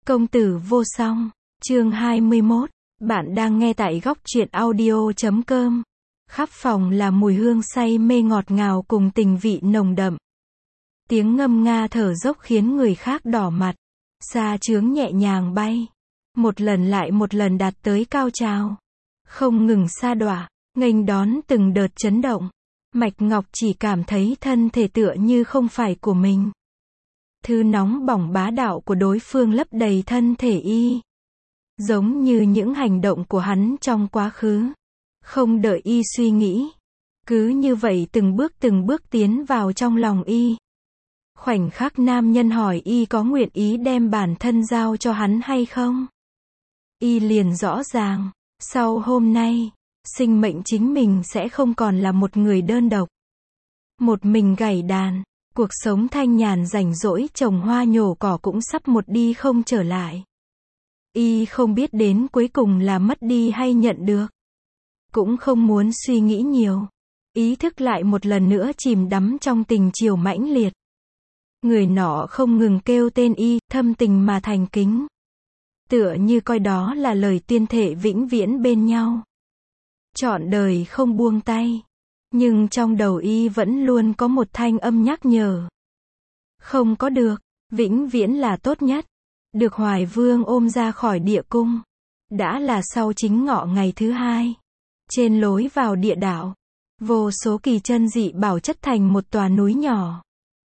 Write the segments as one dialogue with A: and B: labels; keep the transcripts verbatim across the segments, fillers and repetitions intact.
A: Công tử vô song, chương hai mươi mốt, bạn đang nghe tại góc truyện audio chấm com. Khắp phòng là mùi hương say mê ngọt ngào cùng tình vị nồng đậm. Tiếng ngâm nga thở dốc khiến người khác đỏ mặt. Sa chướng nhẹ nhàng bay. Một lần lại một lần đạt tới cao trào. Không ngừng sa đọa, nghênh đón từng đợt chấn động. Mạch Ngọc chỉ cảm thấy thân thể tựa như không phải của mình. Thứ nóng bỏng bá đạo của đối phương lấp đầy thân thể y. Giống như những hành động của hắn trong quá khứ. Không đợi y suy nghĩ. Cứ như vậy từng bước từng bước tiến vào trong lòng y. Khoảnh khắc nam nhân hỏi y có nguyện ý đem bản thân giao cho hắn hay không. Y liền rõ ràng, sau hôm nay, sinh mệnh chính mình sẽ không còn là một người đơn độc. Một mình gảy đàn, cuộc sống thanh nhàn rảnh rỗi trồng hoa nhổ cỏ cũng sắp một đi không trở lại. Y không biết đến cuối cùng là mất đi hay nhận được. Cũng không muốn suy nghĩ nhiều. Ý thức lại một lần nữa chìm đắm trong tình chiều mãnh liệt. Người nọ không ngừng kêu tên y, thâm tình mà thành kính. Tựa như coi đó là lời tuyên thệ vĩnh viễn bên nhau. Trọn đời không buông tay. Nhưng trong đầu y vẫn luôn có một thanh âm nhắc nhở. Không có được, vĩnh viễn là tốt nhất. Được Hoài Vương ôm ra khỏi địa cung. Đã là sau chính ngọ ngày thứ hai. Trên lối vào địa đạo, vô số kỳ chân dị bảo chất thành một tòa núi nhỏ.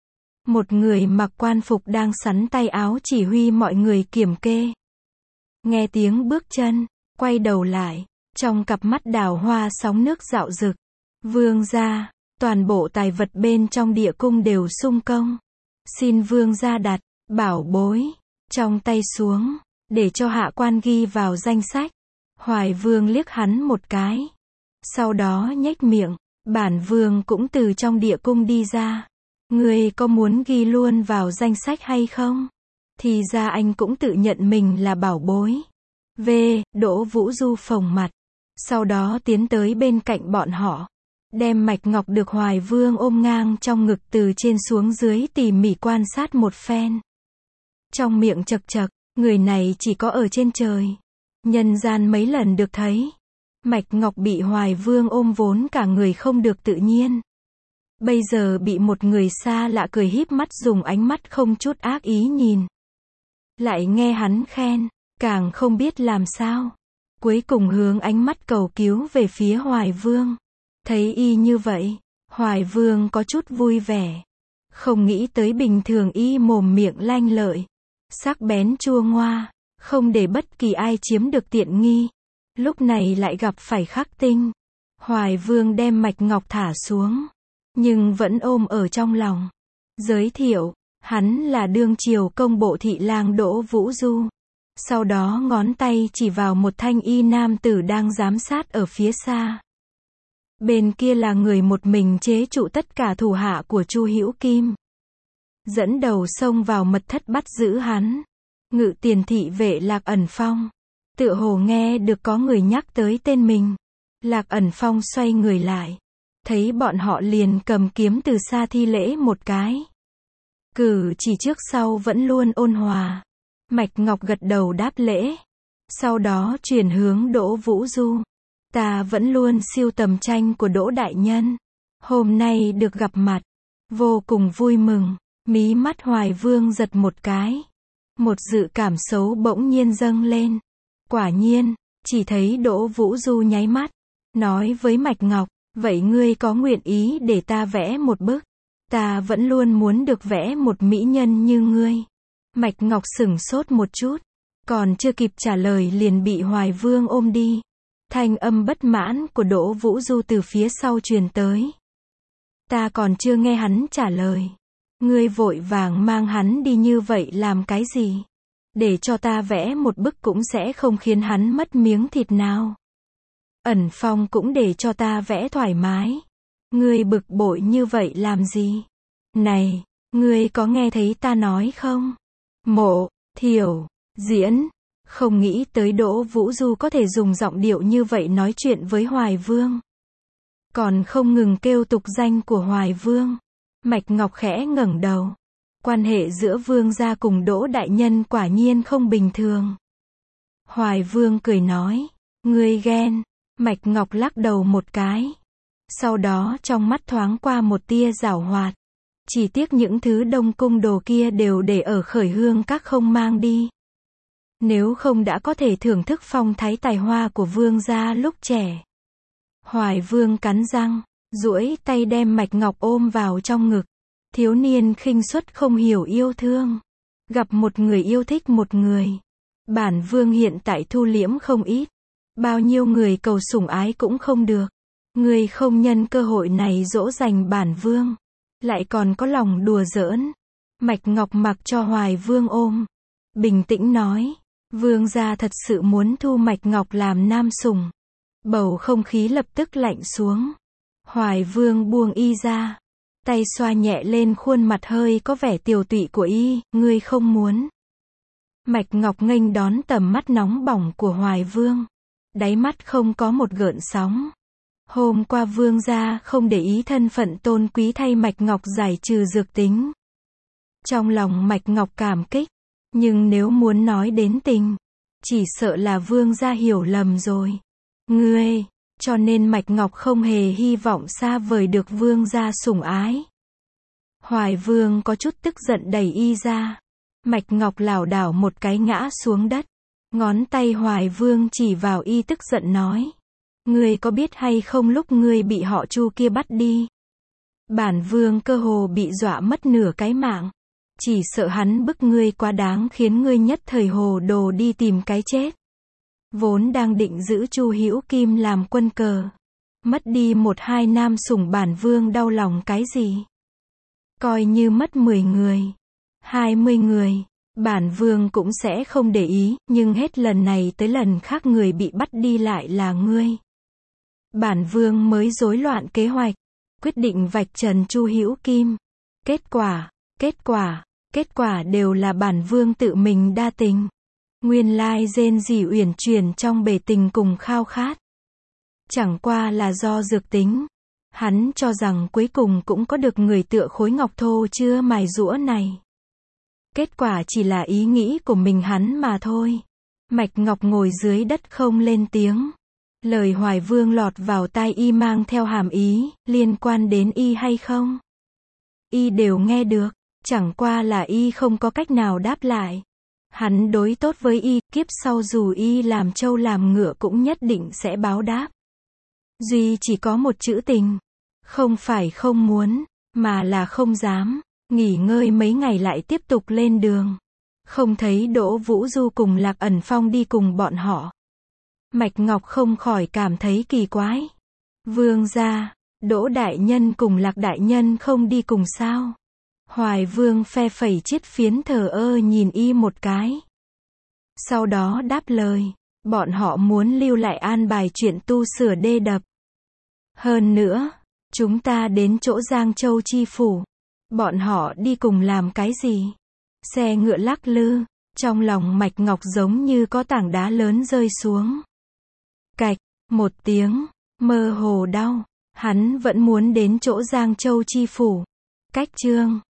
A: Một người mặc quan phục đang sắn tay áo chỉ huy mọi người kiểm kê. Nghe tiếng bước chân, quay đầu lại, trong cặp mắt đào hoa sóng nước dạo rực. Vương gia, toàn bộ tài vật bên trong địa cung đều sung công. Xin vương gia đặt, bảo bối, trong tay xuống, để cho hạ quan ghi vào danh sách. Hoài Vương liếc hắn một cái. Sau đó nhếch miệng, bản vương cũng từ trong địa cung đi ra. Ngươi có muốn ghi luôn vào danh sách hay không? Thì ra anh cũng tự nhận mình là bảo bối. V. Đỗ Vũ Du phồng mặt. Sau đó tiến tới bên cạnh bọn họ. Đem Mạch Ngọc được Hoài Vương ôm ngang trong ngực từ trên xuống dưới tỉ mỉ quan sát một phen. Trong miệng chật chật, người này chỉ có ở trên trời. Nhân gian mấy lần được thấy. Mạch Ngọc bị Hoài Vương ôm vốn cả người không được tự nhiên. Bây giờ bị một người xa lạ cười híp mắt dùng ánh mắt không chút ác ý nhìn. Lại nghe hắn khen, càng không biết làm sao. Cuối cùng hướng ánh mắt cầu cứu về phía Hoài Vương. Thấy y như vậy, Hoài Vương có chút vui vẻ. Không nghĩ tới bình thường y mồm miệng lanh lợi. Sắc bén chua ngoa, không để bất kỳ ai chiếm được tiện nghi. Lúc này lại gặp phải khắc tinh. Hoài Vương đem Mạch Ngọc thả xuống. Nhưng vẫn ôm ở trong lòng. Giới thiệu, hắn là đương triều công bộ thị lang Đỗ Vũ Du. Sau đó ngón tay chỉ vào một thanh y nam tử đang giám sát ở phía xa. Bên kia là người một mình chế trụ tất cả thủ hạ của Chu Hữu Kim. Dẫn đầu xông vào mật thất bắt giữ hắn. Ngự tiền thị vệ Lạc Ẩn Phong. Tựa hồ nghe được có người nhắc tới tên mình. Lạc Ẩn Phong xoay người lại. Thấy bọn họ liền cầm kiếm từ xa thi lễ một cái. Cử chỉ trước sau vẫn luôn ôn hòa. Mạch Ngọc gật đầu đáp lễ. Sau đó chuyển hướng Đỗ Vũ Du. Ta vẫn luôn siêu tầm tranh của Đỗ đại nhân. Hôm nay được gặp mặt. Vô cùng vui mừng. Mí mắt Hoài Vương giật một cái. Một dự cảm xấu bỗng nhiên dâng lên. Quả nhiên, chỉ thấy Đỗ Vũ Du nháy mắt. Nói với Mạch Ngọc. Vậy ngươi có nguyện ý để ta vẽ một bức? Ta vẫn luôn muốn được vẽ một mỹ nhân như ngươi. Mạch Ngọc sửng sốt một chút. Còn chưa kịp trả lời liền bị Hoài Vương ôm đi. Thanh âm bất mãn của Đỗ Vũ Du từ phía sau truyền tới. Ta còn chưa nghe hắn trả lời. Ngươi vội vàng mang hắn đi như vậy làm cái gì? Để cho ta vẽ một bức cũng sẽ không khiến hắn mất miếng thịt nào. Ẩn Phong cũng để cho ta vẽ thoải mái. Ngươi bực bội như vậy làm gì? Này, ngươi có nghe thấy ta nói không? Mộ, Thiểu, Diễn. Không nghĩ tới Đỗ Vũ Du có thể dùng giọng điệu như vậy nói chuyện với Hoài Vương. Còn không ngừng kêu tục danh của Hoài Vương. Mạch Ngọc khẽ ngẩng đầu. Quan hệ giữa Vương gia cùng Đỗ đại nhân quả nhiên không bình thường. Hoài Vương cười nói, ngươi ghen. Mạch Ngọc lắc đầu một cái. Sau đó trong mắt thoáng qua một tia giảo hoạt. Chỉ tiếc những thứ Đông Cung đồ kia đều để ở Khởi Hương Các không mang đi. Nếu không đã có thể thưởng thức phong thái tài hoa của Vương gia lúc trẻ. Hoài Vương cắn răng, duỗi tay đem Mạch Ngọc ôm vào trong ngực. Thiếu niên khinh suất không hiểu yêu thương. Gặp một người yêu thích một người. Bản Vương hiện tại thu liễm không ít. Bao nhiêu người cầu sủng ái cũng không được. Người không nhân cơ hội này dỗ dành bản Vương. Lại còn có lòng đùa giỡn. Mạch Ngọc mặc cho Hoài Vương ôm. Bình tĩnh nói. Vương gia thật sự muốn thu Mạch Ngọc làm nam sủng. Bầu không khí lập tức lạnh xuống. Hoài Vương buông y ra. Tay xoa nhẹ lên khuôn mặt hơi có vẻ tiều tụy của y, ngươi không muốn. Mạch Ngọc nghênh đón tầm mắt nóng bỏng của Hoài Vương. Đáy mắt không có một gợn sóng. Hôm qua Vương gia không để ý thân phận tôn quý thay Mạch Ngọc giải trừ dược tính. Trong lòng Mạch Ngọc cảm kích. Nhưng nếu muốn nói đến tình, chỉ sợ là Vương gia hiểu lầm rồi. Ngươi, cho nên Mạch Ngọc không hề hy vọng xa vời được Vương gia sủng ái. Hoài Vương có chút tức giận đẩy y ra. Mạch Ngọc lảo đảo một cái ngã xuống đất. Ngón tay Hoài Vương chỉ vào y tức giận nói. Ngươi có biết hay không lúc ngươi bị họ Chu kia bắt đi. Bản Vương cơ hồ bị dọa mất nửa cái mạng. Chỉ sợ hắn bức ngươi quá đáng khiến ngươi nhất thời hồ đồ đi tìm cái chết. Vốn đang định giữ Chu Hữu Kim làm quân cờ. Mất đi một hai nam sủng bản Vương đau lòng cái gì. Coi như mất mười người, hai mươi người, bản Vương cũng sẽ không để ý, nhưng hết lần này tới lần khác người bị bắt đi lại là ngươi. Bản Vương mới rối loạn kế hoạch, quyết định vạch trần Chu Hữu Kim. Kết quả, kết quả, kết quả đều là bản Vương tự mình đa tình. Nguyên lai rên rỉ uyển chuyển trong bể tình cùng khao khát. Chẳng qua là do dược tính. Hắn cho rằng cuối cùng cũng có được người tựa khối ngọc thô chưa mài giũa này. Kết quả chỉ là ý nghĩ của mình hắn mà thôi. Mạch Ngọc ngồi dưới đất không lên tiếng. Lời Hoài Vương lọt vào tai y mang theo hàm ý, liên quan đến y hay không? Y đều nghe được, chẳng qua là y không có cách nào đáp lại. Hắn đối tốt với y, kiếp sau dù y làm trâu làm ngựa cũng nhất định sẽ báo đáp. Duy chỉ có một chữ tình. Không phải không muốn, mà là không dám. Nghỉ ngơi mấy ngày lại tiếp tục lên đường. Không thấy Đỗ Vũ Du cùng Lạc Ẩn Phong đi cùng bọn họ. Mạch Ngọc không khỏi cảm thấy kỳ quái. Vương gia, Đỗ đại nhân cùng Lạc đại nhân không đi cùng sao? Hoài Vương phe phẩy chiếc phiến thờ ơ nhìn y một cái. Sau đó đáp lời, bọn họ muốn lưu lại an bài chuyện tu sửa đê đập. Hơn nữa, chúng ta đến chỗ Giang Châu chi phủ. Bọn họ đi cùng làm cái gì? Xe ngựa lắc lư, trong lòng Mạch Ngọc giống như có tảng đá lớn rơi xuống. Cạch, một tiếng, mơ hồ đau. Hắn vẫn muốn đến chỗ Giang Châu chi phủ. Cách chương